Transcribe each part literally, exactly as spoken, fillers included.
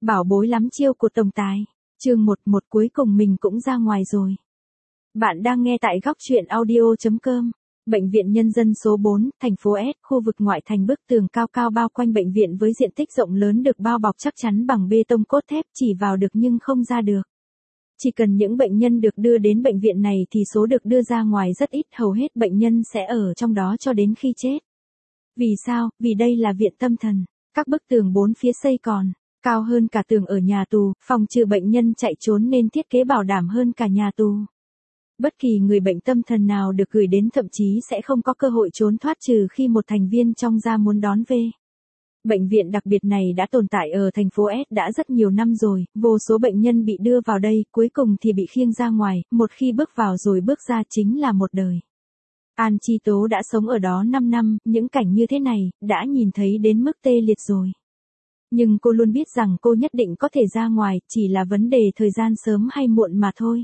Bảo bối lắm chiêu của tổng tài. Chương một một cuối cùng mình cũng ra ngoài rồi. Bạn đang nghe tại góc truyện audio chấm com. Bệnh viện Nhân dân số bốn, thành phố S, khu vực ngoại thành, bức tường cao cao bao quanh bệnh viện với diện tích rộng lớn được bao bọc chắc chắn bằng bê tông cốt thép, chỉ vào được nhưng không ra được. Chỉ cần những bệnh nhân được đưa đến bệnh viện này thì số được đưa ra ngoài rất ít, hầu hết bệnh nhân sẽ ở trong đó cho đến khi chết. Vì sao? Vì đây là viện tâm thần. Các bức tường bốn phía xây còn cao hơn cả tường ở nhà tù, phòng trừ bệnh nhân chạy trốn nên thiết kế bảo đảm hơn cả nhà tù. Bất kỳ người bệnh tâm thần nào được gửi đến thậm chí sẽ không có cơ hội trốn thoát trừ khi một thành viên trong gia muốn đón về. Bệnh viện đặc biệt này đã tồn tại ở thành phố S đã rất nhiều năm rồi, vô số bệnh nhân bị đưa vào đây, cuối cùng thì bị khiêng ra ngoài, một khi bước vào rồi bước ra chính là một đời. An Chi Tố đã sống ở đó năm năm, những cảnh như thế này, đã nhìn thấy đến mức tê liệt rồi. Nhưng cô luôn biết rằng cô nhất định có thể ra ngoài, chỉ là vấn đề thời gian sớm hay muộn mà thôi.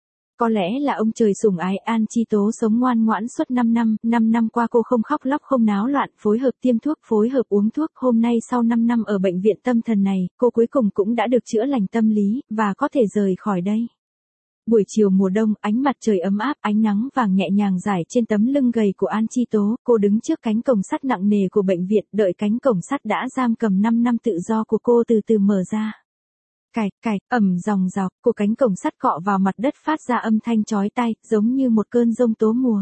Có lẽ là ông trời sủng ái An Chi Tố sống ngoan ngoãn suốt năm năm, năm năm qua cô không khóc lóc không náo loạn, phối hợp tiêm thuốc, phối hợp uống thuốc, hôm nay sau năm năm ở bệnh viện tâm thần này, cô cuối cùng cũng đã được chữa lành tâm lý, và có thể rời khỏi đây. Buổi chiều mùa đông, ánh mặt trời ấm áp, ánh nắng vàng nhẹ nhàng rải trên tấm lưng gầy của An Chi Tố, cô đứng trước cánh cổng sắt nặng nề của bệnh viện, đợi cánh cổng sắt đã giam cầm năm năm tự do của cô từ từ mở ra. Cạch cạch, ầm dòng dọc, của cánh cổng sắt cọ vào mặt đất phát ra âm thanh chói tai, giống như một cơn giông tố mùa.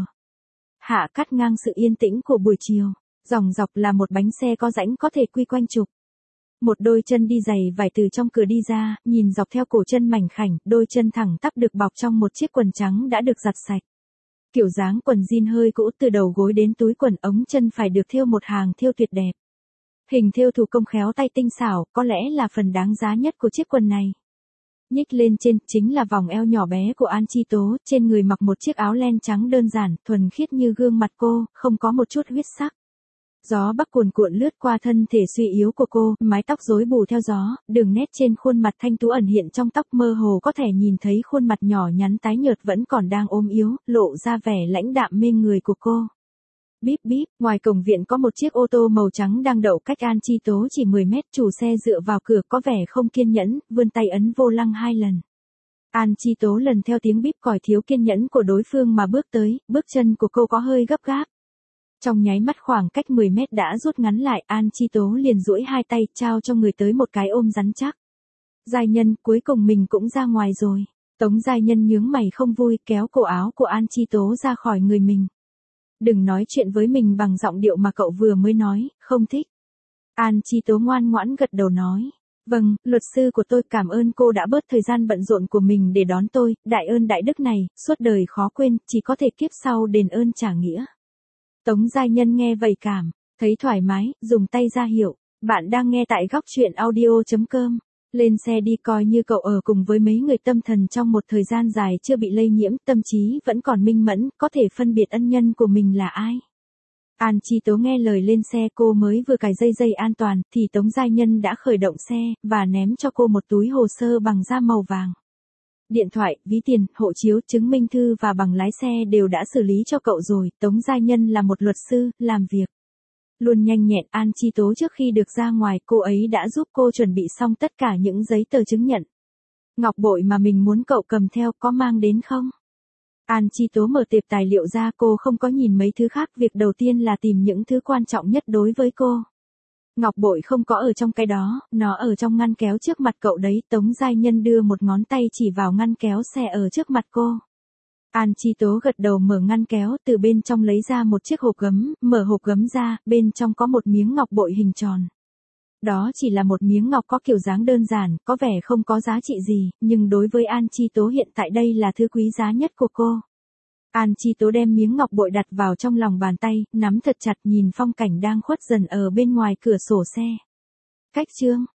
Hạ cắt ngang sự yên tĩnh của buổi chiều, dòng dọc là một bánh xe có rãnh có thể quy quanh trục. Một đôi chân đi giày vải từ trong cửa đi ra, nhìn dọc theo cổ chân mảnh khảnh, đôi chân thẳng tắp được bọc trong một chiếc quần trắng đã được giặt sạch. Kiểu dáng quần jean hơi cũ từ đầu gối đến túi quần, ống chân phải được thêu một hàng thêu tuyệt đẹp. Hình thêu thủ công khéo tay tinh xảo, có lẽ là phần đáng giá nhất của chiếc quần này. Nhích lên trên, chính là vòng eo nhỏ bé của An Chi Tố, trên người mặc một chiếc áo len trắng đơn giản, thuần khiết như gương mặt cô, không có một chút huyết sắc. Gió bắc cuồn cuộn lướt qua thân thể suy yếu của cô, mái tóc rối bù theo gió, đường nét trên khuôn mặt thanh tú ẩn hiện trong tóc, mơ hồ có thể nhìn thấy khuôn mặt nhỏ nhắn tái nhợt vẫn còn đang ốm yếu, lộ ra vẻ lãnh đạm mê người của cô. Bíp bíp, ngoài cổng viện có một chiếc ô tô màu trắng đang đậu cách An Chi Tố chỉ mười mét, chủ xe dựa vào cửa có vẻ không kiên nhẫn, vươn tay ấn vô lăng hai lần. An Chi Tố lần theo tiếng bíp còi thiếu kiên nhẫn của đối phương mà bước tới, bước chân của cô có hơi gấp gáp. Trong nháy mắt khoảng cách mười mét đã rút ngắn lại, An Chi Tố liền duỗi hai tay, trao cho người tới một cái ôm rắn chắc. Giai Nhân, cuối cùng mình cũng ra ngoài rồi. Tống Giai Nhân nhướng mày không vui, kéo cổ áo của An Chi Tố ra khỏi người mình. Đừng nói chuyện với mình bằng giọng điệu mà cậu vừa mới nói, không thích. An Chi Tố ngoan ngoãn gật đầu nói. Vâng, luật sư của tôi, cảm ơn cô đã bớt thời gian bận rộn của mình để đón tôi, đại ơn đại đức này, suốt đời khó quên, chỉ có thể kiếp sau đền ơn trả nghĩa. Tống Giai Nhân nghe vậy cảm, thấy thoải mái, dùng tay ra hiệu. Bạn đang nghe tại góc truyện audio chấm com. Lên xe đi, coi như cậu ở cùng với mấy người tâm thần trong một thời gian dài chưa bị lây nhiễm, tâm trí vẫn còn minh mẫn, có thể phân biệt ân nhân của mình là ai. An Chi Tố nghe lời lên xe, cô mới vừa cài dây dây an toàn, thì Tống Giai Nhân đã khởi động xe, và ném cho cô một túi hồ sơ bằng da màu vàng. Điện thoại, ví tiền, hộ chiếu, chứng minh thư và bằng lái xe đều đã xử lý cho cậu rồi. Tống Giai Nhân là một luật sư, làm việc luôn nhanh nhẹn. An Chi Tố trước khi được ra ngoài, cô ấy đã giúp cô chuẩn bị xong tất cả những giấy tờ chứng nhận. Ngọc bội mà mình muốn cậu cầm theo có mang đến không? An Chi Tố mở tệp tài liệu ra, cô không có nhìn mấy thứ khác, việc đầu tiên là tìm những thứ quan trọng nhất đối với cô. Ngọc bội không có ở trong cái đó, nó ở trong ngăn kéo trước mặt cậu đấy. Tống Giai Nhân đưa một ngón tay chỉ vào ngăn kéo xe ở trước mặt cô. An Chi Tố gật đầu mở ngăn kéo, từ bên trong lấy ra một chiếc hộp gấm, mở hộp gấm ra, bên trong có một miếng ngọc bội hình tròn. Đó chỉ là một miếng ngọc có kiểu dáng đơn giản, có vẻ không có giá trị gì, nhưng đối với An Chi Tố hiện tại đây là thứ quý giá nhất của cô. An Chi Tố đem miếng ngọc bội đặt vào trong lòng bàn tay, nắm thật chặt, nhìn phong cảnh đang khuất dần ở bên ngoài cửa sổ xe. Cách chương